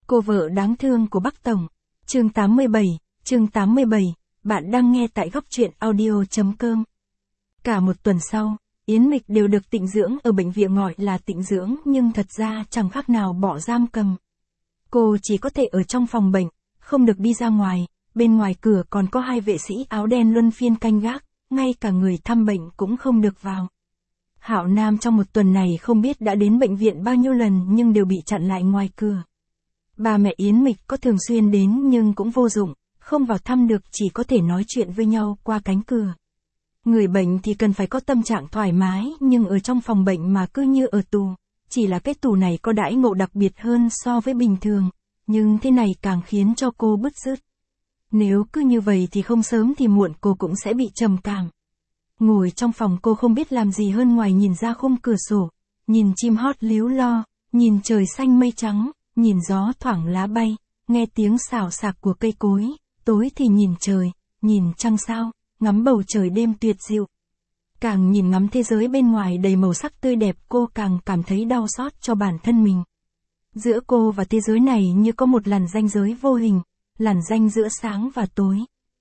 Cô vợ đáng thương của Bắc Tổng. Chương 87, bạn đang nghe tại góc truyện audio.com. Cả một tuần sau, Yến Mịch đều được tịnh dưỡng ở bệnh viện gọi là tịnh dưỡng nhưng thật ra chẳng khác nào bỏ giam cầm. Cô chỉ có thể ở trong phòng bệnh, không được đi ra ngoài, bên ngoài cửa còn có 2 vệ sĩ áo đen luân phiên canh gác, ngay cả người thăm bệnh cũng không được vào. Hạo Nam trong một tuần này không biết đã đến bệnh viện bao nhiêu lần nhưng đều bị chặn lại ngoài cửa. Ba mẹ Yến Mịch có thường xuyên đến nhưng cũng vô dụng, không vào thăm được, chỉ có thể nói chuyện với nhau qua cánh cửa. Người bệnh thì cần phải có tâm trạng thoải mái nhưng ở trong phòng bệnh mà cứ như ở tù, chỉ là cái tù này có đãi ngộ đặc biệt hơn so với bình thường, nhưng thế này càng khiến cho cô bứt rứt. Nếu cứ như vậy thì không sớm thì muộn cô cũng sẽ bị trầm cảm. Ngồi trong phòng cô không biết làm gì hơn ngoài nhìn ra khung cửa sổ, nhìn chim hót líu lo, nhìn trời xanh mây trắng, nhìn gió thoảng lá bay, nghe tiếng xào xạc của cây cối, tối thì nhìn trời, nhìn trăng sao, ngắm bầu trời đêm tuyệt diệu. Càng nhìn ngắm thế giới bên ngoài đầy màu sắc tươi đẹp cô càng cảm thấy đau xót cho bản thân mình. Giữa cô và thế giới này như có một làn ranh giới vô hình, làn ranh giữa sáng và tối.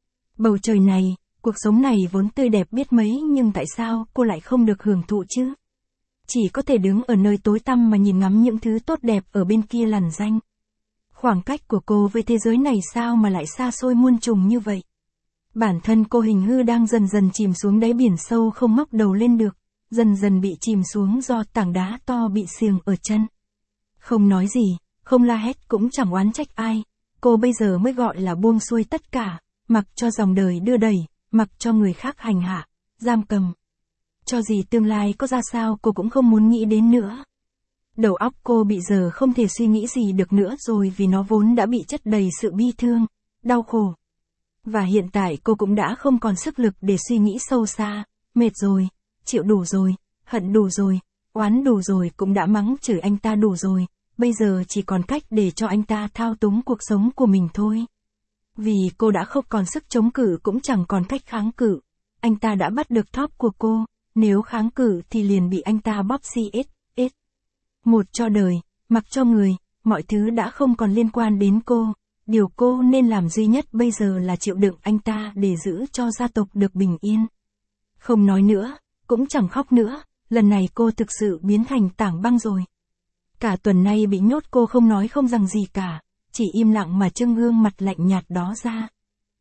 Bầu trời này, cuộc sống này vốn tươi đẹp biết mấy nhưng tại sao cô lại không được hưởng thụ chứ? Chỉ có thể đứng ở nơi tối tăm mà nhìn ngắm những thứ tốt đẹp ở bên kia làn ranh. Khoảng cách của cô với thế giới này sao mà lại xa xôi muôn trùng như vậy? Bản thân cô hình hư đang dần dần chìm xuống đáy biển sâu không ngóc đầu lên được, dần dần bị chìm xuống do tảng đá to bị xiềng ở chân. Không nói gì, không la hét cũng chẳng oán trách ai, cô bây giờ mới gọi là buông xuôi tất cả, mặc cho dòng đời đưa đẩy, mặc cho người khác hành hạ, giam cầm. Cho gì tương lai có ra sao cô cũng không muốn nghĩ đến nữa. Đầu óc cô bị giờ không thể suy nghĩ gì được nữa rồi vì nó vốn đã bị chất đầy sự bi thương, đau khổ. Và hiện tại cô cũng đã không còn sức lực để suy nghĩ sâu xa, mệt rồi, chịu đủ rồi, hận đủ rồi, oán đủ rồi, cũng đã mắng chửi anh ta đủ rồi, bây giờ chỉ còn cách để cho anh ta thao túng cuộc sống của mình thôi. Vì cô đã không còn sức chống cự cũng chẳng còn cách kháng cự, anh ta đã bắt được thóp của cô, nếu kháng cự thì liền bị anh ta bóp xít. Một cho đời, mặc cho người, mọi thứ đã không còn liên quan đến cô. Điều cô nên làm duy nhất bây giờ là chịu đựng anh ta để giữ cho gia tộc được bình yên. Không nói nữa, cũng chẳng khóc nữa, lần này cô thực sự biến thành tảng băng rồi. Cả tuần nay bị nhốt cô không nói không rằng gì cả, chỉ im lặng mà trưng gương mặt lạnh nhạt đó ra.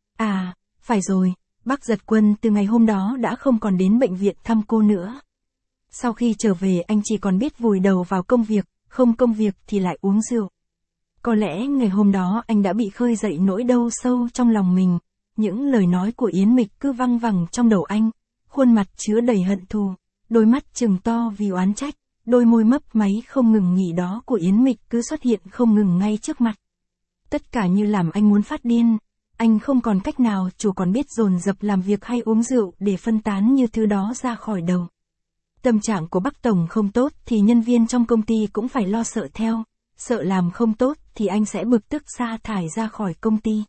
À, phải rồi, bác Giật Quân từ ngày hôm đó đã không còn đến bệnh viện thăm cô nữa. Sau khi trở về anh chỉ còn biết vùi đầu vào công việc, không công việc thì lại uống rượu. Có lẽ ngày hôm đó anh đã bị khơi dậy nỗi đau sâu trong lòng mình, những lời nói của Yến Mịch cứ văng vẳng trong đầu anh, khuôn mặt chứa đầy hận thù, đôi mắt trừng to vì oán trách, đôi môi mấp máy không ngừng nghỉ đó của Yến Mịch cứ xuất hiện không ngừng ngay trước mặt. Tất cả như làm anh muốn phát điên, anh không còn cách nào chủ còn biết dồn dập làm việc hay uống rượu để phân tán như thứ đó ra khỏi đầu. Tâm trạng của Bắc Tổng không tốt thì nhân viên trong công ty cũng phải lo sợ theo. Sợ làm không tốt thì anh sẽ bực tức sa thải ra khỏi công ty.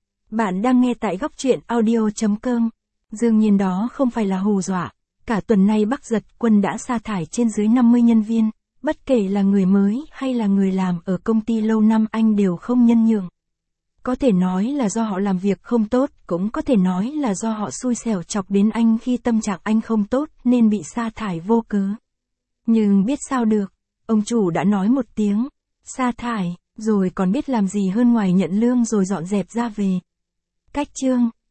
Bạn đang nghe tại góc truyện audio.com. Đương nhiên đó không phải là hù dọa. Cả tuần nay Bắc Giật Quân đã sa thải trên dưới 50 nhân viên. Bất kể là người mới hay là người làm ở công ty lâu năm anh đều không nhân nhượng. Có thể nói là do họ làm việc không tốt, cũng có thể nói là do họ xui xẻo chọc đến anh khi tâm trạng anh không tốt nên bị sa thải vô cớ. Nhưng biết sao được, ông chủ đã nói một tiếng sa thải, rồi còn biết làm gì hơn ngoài nhận lương rồi dọn dẹp ra về. Cách chương